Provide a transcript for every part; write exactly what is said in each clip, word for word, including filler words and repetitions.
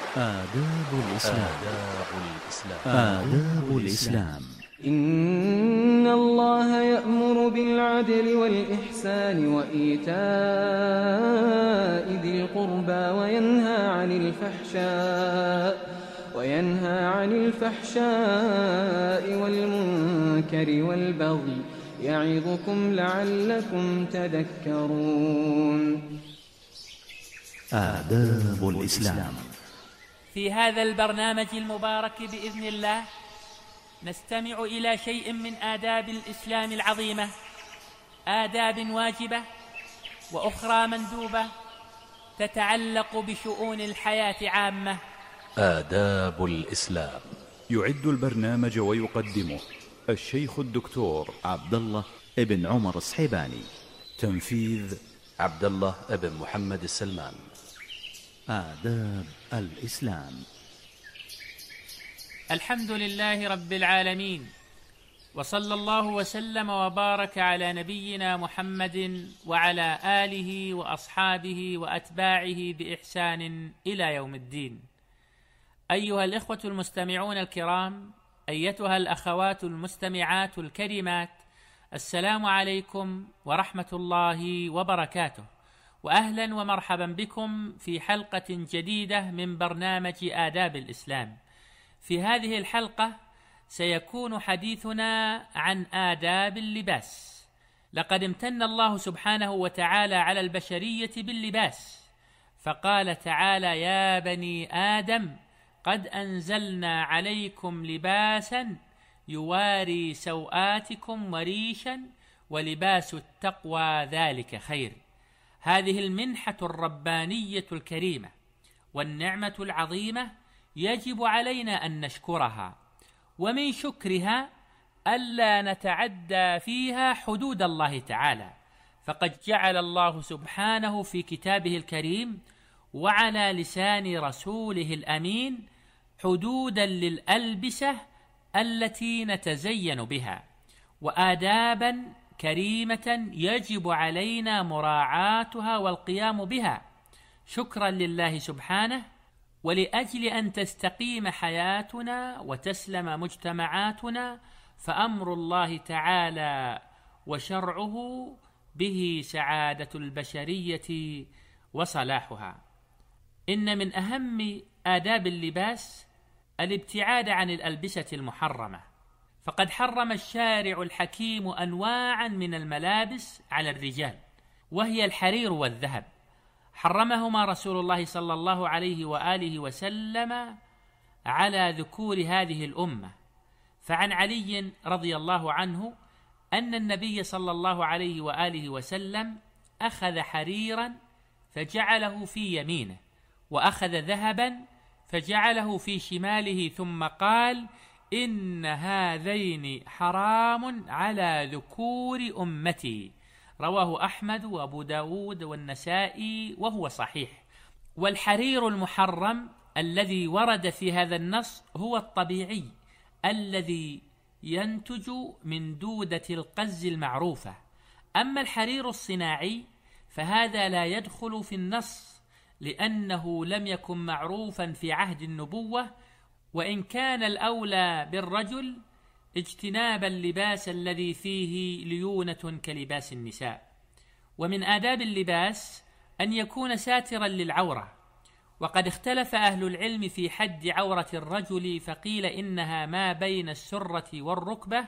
آداب الإسلام. آداب الإسلام. آداب الإسلام. إن الله يأمر بالعدل والإحسان وإيتاء ذي القربى وينهى عن الفحشاء وينهى عن الفحشاء والمنكر والبغي يعظكم لعلكم تذكرون. آداب الإسلام. في هذا البرنامج المبارك بإذن الله نستمع إلى شيء من آداب الإسلام العظيمة، آداب واجبة وأخرى مندوبة تتعلق بشؤون الحياة عامة. آداب الإسلام. يعد البرنامج ويقدمه الشيخ الدكتور عبد الله ابن عمر الصحيباني. تنفيذ عبد الله ابن محمد السلمان. آداب الإسلام. الحمد لله رب العالمين، وصلى الله وسلم وبارك على نبينا محمد وعلى آله وأصحابه وأتباعه بإحسان إلى يوم الدين. أيها الإخوة المستمعون الكرام، أيتها الأخوات المستمعات الكريمات، السلام عليكم ورحمة الله وبركاته، وأهلا ومرحبا بكم في حلقة جديدة من برنامج آداب الإسلام. في هذه الحلقة سيكون حديثنا عن آداب اللباس. لقد امتن الله سبحانه وتعالى على البشرية باللباس، فقال تعالى: يا بني آدم قد أنزلنا عليكم لباسا يواري سوآتكم وريشا ولباس التقوى ذلك خير. هذه المنحة الربانية الكريمة والنعمة العظيمة يجب علينا أن نشكرها، ومن شكرها ألا نتعدى فيها حدود الله تعالى، فقد جعل الله سبحانه في كتابه الكريم وعلى لسان رسوله الأمين حدودا للألبسة التي نتزين بها، وآدابا كريمة يجب علينا مراعاتها والقيام بها شكرا لله سبحانه، ولأجل أن تستقيم حياتنا وتسلم مجتمعاتنا، فأمر الله تعالى وشرعه به سعادة البشرية وصلاحها. إن من أهم آداب اللباس الابتعاد عن الألبسة المحرمة، فقد حرم الشارع الحكيم أنواعا من الملابس على الرجال، وهي الحرير والذهب، حرمهما رسول الله صلى الله عليه وآله وسلم على ذكور هذه الأمة. فعن علي رضي الله عنه أن النبي صلى الله عليه وآله وسلم أخذ حريرا فجعله في يمينه، وأخذ ذهبا فجعله في شماله، ثم قال: إن هذين حرام على ذكور أمتي. رواه أحمد وأبو داود والنسائي وهو صحيح. والحرير المحرم الذي ورد في هذا النص هو الطبيعي الذي ينتج من دودة القز المعروفة. أما الحرير الصناعي فهذا لا يدخل في النص، لأنه لم يكن معروفا في عهد النبوة، وإن كان الأولى بالرجل اجتناب اللباس الذي فيه ليونة كلباس النساء. ومن آداب اللباس أن يكون ساترا للعورة، وقد اختلف أهل العلم في حد عورة الرجل، فقيل إنها ما بين السرة والركبة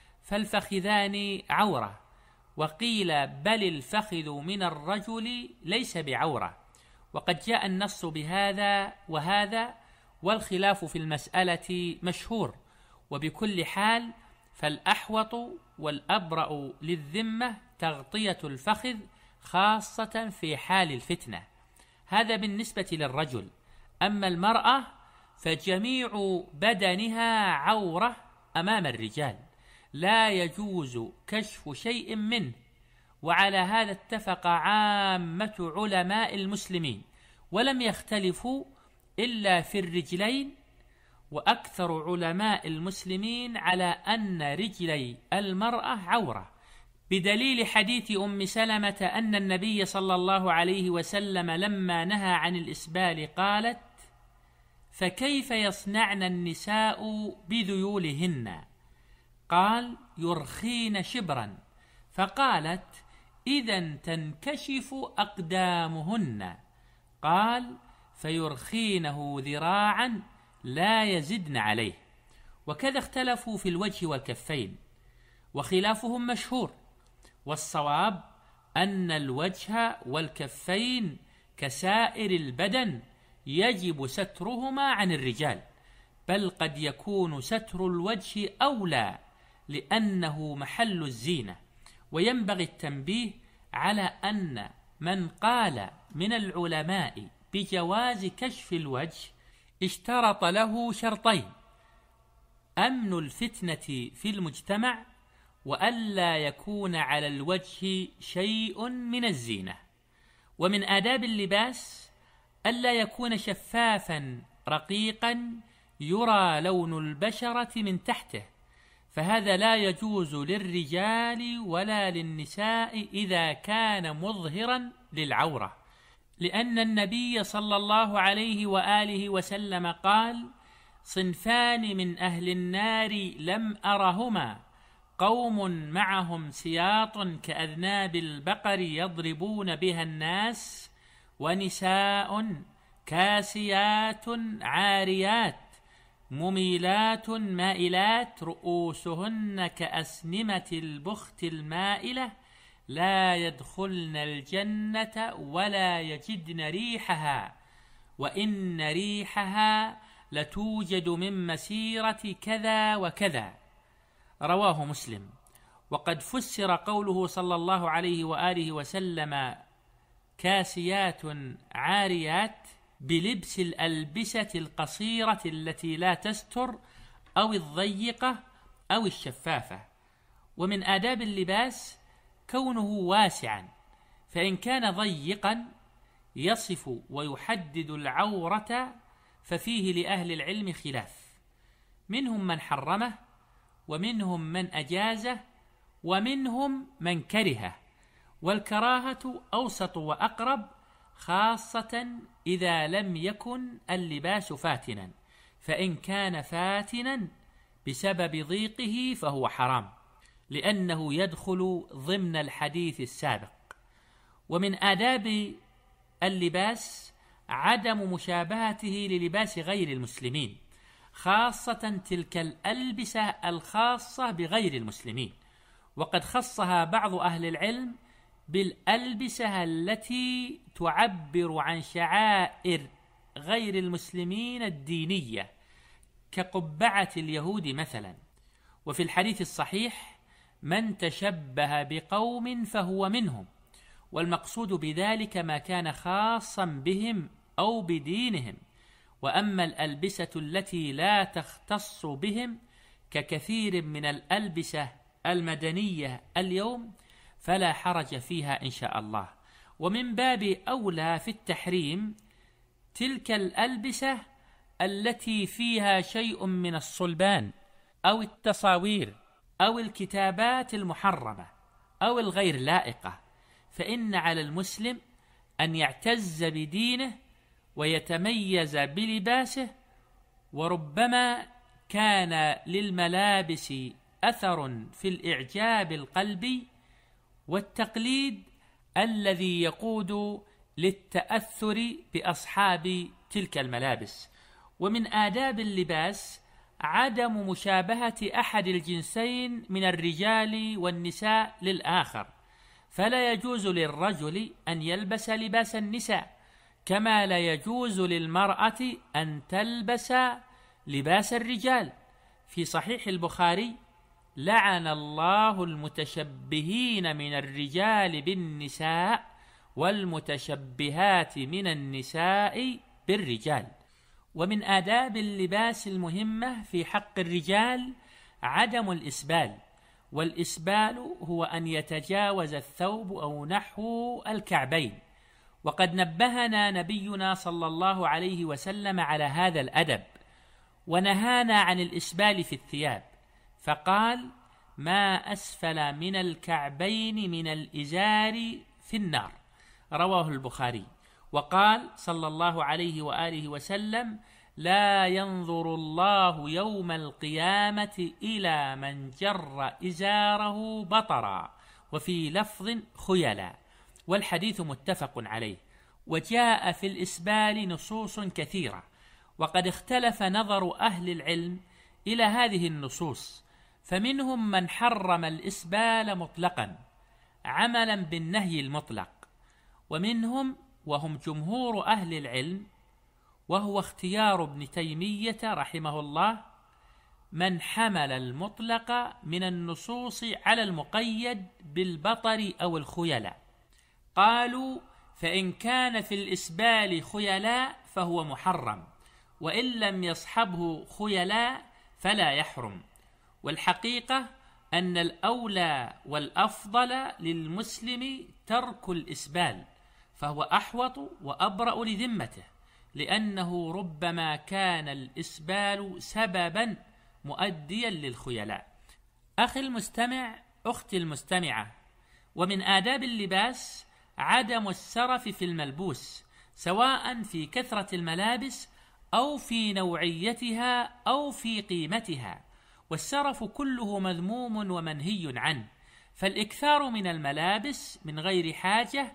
فالفخذان عورة، وقيل بل الفخذ من الرجل ليس بعورة، وقد جاء النص بهذا وهذا، والخلاف في المسألة مشهور. وبكل حال فالأحوط والأبرأ للذمة تغطية الفخذ، خاصة في حال الفتنة. هذا بالنسبة للرجل. أما المرأة فجميع بدنها عورة أمام الرجال، لا يجوز كشف شيء منه، وعلى هذا اتفق عامة علماء المسلمين، ولم يختلفوا إلا في الرجلين، وأكثر علماء المسلمين على أن رجلي المرأة عورة، بدليل حديث أم سلمة أن النبي صلى الله عليه وسلم لما نهى عن الإسبال قالت: فكيف يصنعن النساء بذيولهن؟ قال: يرخين شبرا. فقالت: إذن تنكشف أقدامهن. قال: فيرخينه ذراعا لا يزدن عليه. وكذا اختلفوا في الوجه والكفين، وخلافهم مشهور، والصواب أن الوجه والكفين كسائر البدن يجب سترهما عن الرجال، بل قد يكون ستر الوجه أولى لأنه محل الزينة. وينبغي التنبيه على أن من قال من العلماء بجواز كشف الوجه اشترط له شرطين: أمن الفتنة في المجتمع، وألا يكون على الوجه شيء من الزينة. ومن آداب اللباس ألا يكون شفافا رقيقا يرى لون البشرة من تحته، فهذا لا يجوز للرجال ولا للنساء إذا كان مظهرا للعورة، لأن النبي صلى الله عليه وآله وسلم قال: صنفان من أهل النار لم أرهما، قوم معهم سياط كأذناب البقر يضربون بها الناس، ونساء كاسيات عاريات مميلات مائلات رؤوسهن كأسنمة البخت المائلة لا يدخلن الجنة ولا يجدن ريحها، وإن ريحها لتوجد من مسيرة كذا وكذا. رواه مسلم. وقد فسر قوله صلى الله عليه وآله وسلم كاسيات عاريات بلبس الألبسة القصيرة التي لا تستر، أو الضيقة أو الشفافة. ومن آداب اللباس كونه واسعا، فإن كان ضيقا يصف ويحدد العورة ففيه لأهل العلم خلاف، منهم من حرمه، ومنهم من أجازه، ومنهم من كرهه. والكراهة أوسط وأقرب، خاصة إذا لم يكن اللباس فاتنا، فإن كان فاتنا بسبب ضيقه فهو حرام، لأنه يدخل ضمن الحديث السابق. ومن آداب اللباس عدم مشابهته للباس غير المسلمين، خاصة تلك الألبسة الخاصة بغير المسلمين، وقد خصها بعض أهل العلم بالألبسة التي تعبر عن شعائر غير المسلمين الدينية، كقبعة اليهود مثلا. وفي الحديث الصحيح: من تشبه بقوم فهو منهم، والمقصود بذلك ما كان خاصا بهم أو بدينهم. وأما الألبسة التي لا تختص بهم ككثير من الألبسة المدنية اليوم فلا حرج فيها إن شاء الله. ومن باب أولى في التحريم تلك الألبسة التي فيها شيء من الصلبان أو التصاوير أو الكتابات المحرمة أو الغير لائقة، فإن على المسلم أن يعتز بدينه ويتميز بلباسه. وربما كان للملابس أثر في الإعجاب القلبي والتقليد الذي يقود للتأثر بأصحاب تلك الملابس. ومن آداب اللباس عدم مشابهة أحد الجنسين من الرجال والنساء للآخر، فلا يجوز للرجل أن يلبس لباس النساء، كما لا يجوز للمرأة أن تلبس لباس الرجال. في صحيح البخاري: لعن الله المتشبهين من الرجال بالنساء والمتشبهات من النساء بالرجال. ومن آداب اللباس المهمة في حق الرجال عدم الإسبال، والإسبال هو أن يتجاوز الثوب أو نحو الكعبين، وقد نبهنا نبينا صلى الله عليه وسلم على هذا الأدب، ونهانا عن الإسبال في الثياب، فقال: ما أسفل من الكعبين من الإزار في النار. رواه البخاري. وقال صلى الله عليه وآله وسلم: لا ينظر الله يوم القيامة إلى من جر إزاره بطرا، وفي لفظ خيلا، والحديث متفق عليه. وجاء في الإسبال نصوص كثيرة، وقد اختلف نظر أهل العلم إلى هذه النصوص، فمنهم من حرم الإسبال مطلقا عملا بالنهي المطلق، ومنهم وهم جمهور أهل العلم، وهو اختيار ابن تيمية رحمه الله، من حمل المطلق من النصوص على المقيد بالبطر أو الخيلاء. قالوا: فإن كان في الإسبال خيلاء فهو محرم، وإن لم يصحبه خيلاء فلا يحرم. والحقيقة أن الأولى والأفضل للمسلم ترك الإسبال، فهو أحوط وأبرأ لذمته، لأنه ربما كان الإسبال سببا مؤديا للخيلاء. أخي المستمع، أختي المستمعة، ومن آداب اللباس عدم السرف في الملبوس، سواء في كثرة الملابس أو في نوعيتها أو في قيمتها، والسرف كله مذموم ومنهي عنه، فالإكثار من الملابس من غير حاجة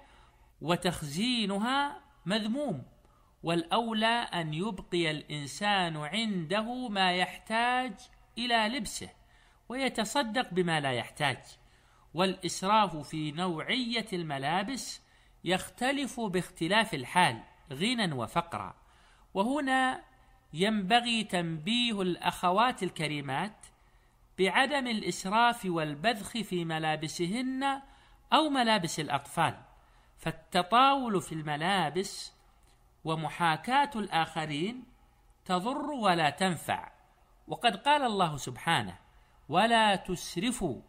وتخزينها مذموم، والأولى أن يبقي الإنسان عنده ما يحتاج إلى لبسه ويتصدق بما لا يحتاج. والإسراف في نوعية الملابس يختلف باختلاف الحال غنى وفقرا، وهنا ينبغي تنبيه الأخوات الكريمات بعدم الإسراف والبذخ في ملابسهن أو ملابس الأطفال، فالتطاول في الملابس ومحاكاة الآخرين تضر ولا تنفع. وقد قال الله سبحانه: ولا تسرفوا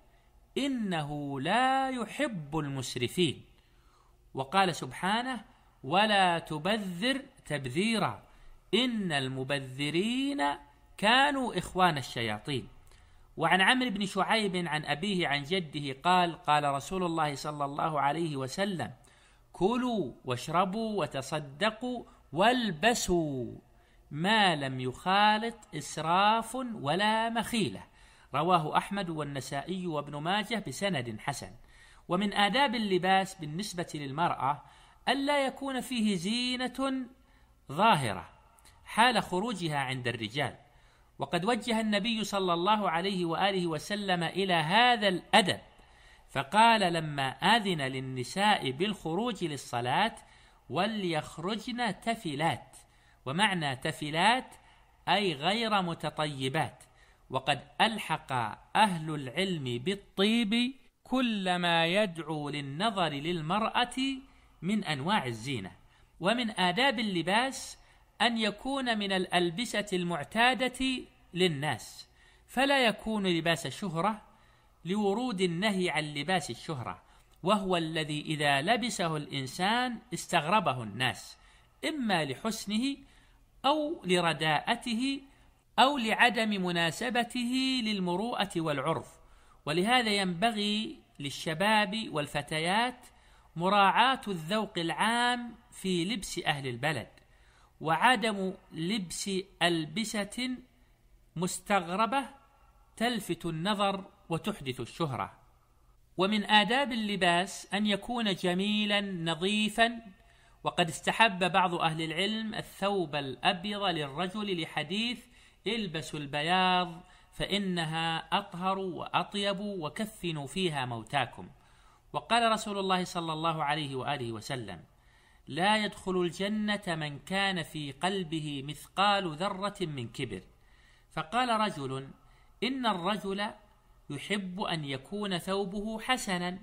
إنه لا يحب المسرفين. وقال سبحانه: ولا تبذر تبذيرا إن المبذرين كانوا إخوان الشياطين. وعن عمرو بن شعيب عن أبيه عن جده قال: قال رسول الله صلى الله عليه وسلم: كلوا واشربوا وتصدقوا والبسوا ما لم يخالط إسراف ولا مخيلة. رواه أحمد والنسائي وابن ماجه بسند حسن. ومن آداب اللباس بالنسبة للمرأة ألا يكون فيه زينة ظاهرة حال خروجها عند الرجال، وقد وجه النبي صلى الله عليه وآله وسلم إلى هذا الأدب، فقال لما آذن للنساء بالخروج للصلاة: وليخرجن تفلات. ومعنى تفلات أي غير متطيبات. وقد ألحق أهل العلم بالطيب كل ما يدعو للنظر للمرأة من أنواع الزينة. ومن آداب اللباس أن يكون من الألبسة المعتادة للناس، فلا يكون لباس شهرة لورود النهي عن لباس الشهرة، وهو الذي إذا لبسه الإنسان استغربه الناس، إما لحسنه أو لرداءته أو لعدم مناسبته للمروءة والعرف. ولهذا ينبغي للشباب والفتيات مراعاة الذوق العام في لبس أهل البلد، وعدم لبس ألبسة مستغربة تلفت النظر وتحدث الشهرة. ومن آداب اللباس أن يكون جميلا نظيفا، وقد استحب بعض أهل العلم الثوب الأبيض للرجل لحديث: البسوا البياض فإنها أطهر وأطيب وكفنوا فيها موتاكم. وقال رسول الله صلى الله عليه وآله وسلم: لا يدخل الجنة من كان في قلبه مثقال ذرة من كبر. فقال رجل: إن الرجل يحب أن يكون ثوبه حسنا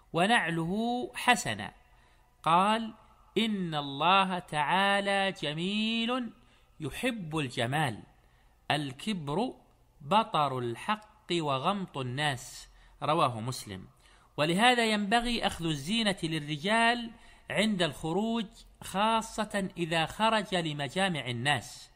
ونعله حسنا. قال: إن الله تعالى جميل يحب الجمال، الكبر بطر الحق وغمط الناس. رواه مسلم. ولهذا ينبغي أخذ الزينة للرجال عند الخروج، خاصة إذا خرج لمجامع الناس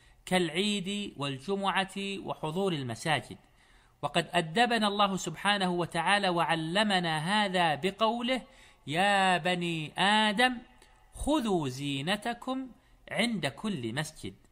كالعيد والجمعة وحضور المساجد. وقد أدبنا الله سبحانه وتعالى وعلمنا هذا بقوله: يا بني آدم خذوا زينتكم عند كل مسجد.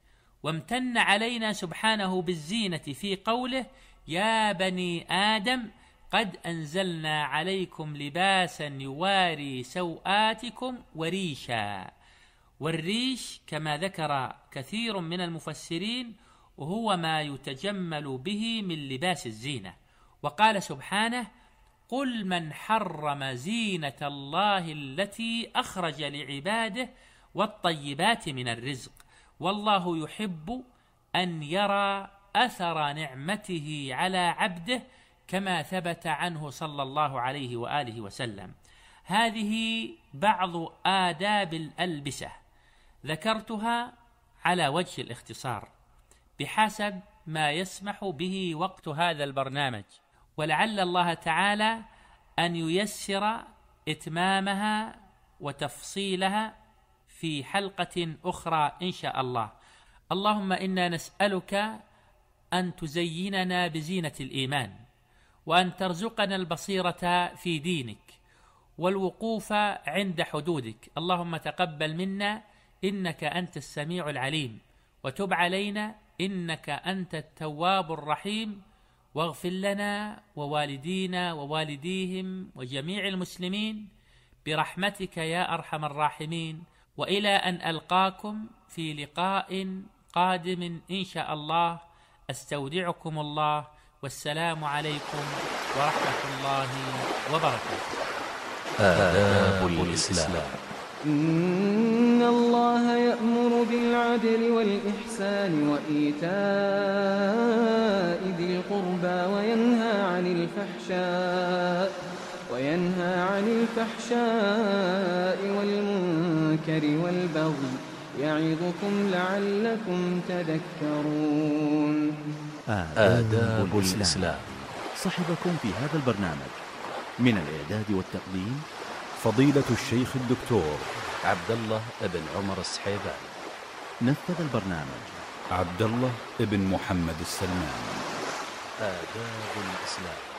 وامتن علينا سبحانه بالزينة في قوله: يا بني آدم قد أنزلنا عليكم لباسا يواري سوآتكم وريشا. والريش كما ذكر كثير من المفسرين وهو ما يتجمل به من لباس الزينة. وقال سبحانه: قل من حرم زينة الله التي أخرج لعباده والطيبات من الرزق والله يحب أن يرى أثر نعمته على عبده كما ثبت عنه صلى الله عليه وآله وسلم. هذه بعض آداب الألبسة ذكرتها على وجه الاختصار بحسب ما يسمح به وقت هذا البرنامج، ولعل الله تعالى أن ييسر إتمامها وتفصيلها في حلقة أخرى إن شاء الله. اللهم إنا نسألك أن تزيننا بزينة الإيمان، وأن ترزقنا البصيرة في دينك والوقوف عند حدودك. اللهم تقبل منا إنك أنت السميع العليم، وتب علينا إنك أنت التواب الرحيم، واغفر لنا ووالدينا ووالديهم وجميع المسلمين برحمتك يا أرحم الراحمين. وإلى أن ألقاكم في لقاء قادم إن شاء الله، أستودعكم الله، والسلام عليكم ورحمة الله وبركاته. آداب الإسلام. إن الله يأمر بالعدل والإحسان وإيتاء ذي القربى وينهى عن الفحشاء وينهى عن الفحشاء والمنكر والبغي يعظكم لعلكم تذكرون. آداب الإسلام. صحبكم في هذا البرنامج من الإعداد والتقديم فضيلة الشيخ الدكتور عبد الله بن عمر السحيباني. نفذ البرنامج عبد الله بن محمد السلمان. آداب الإسلام.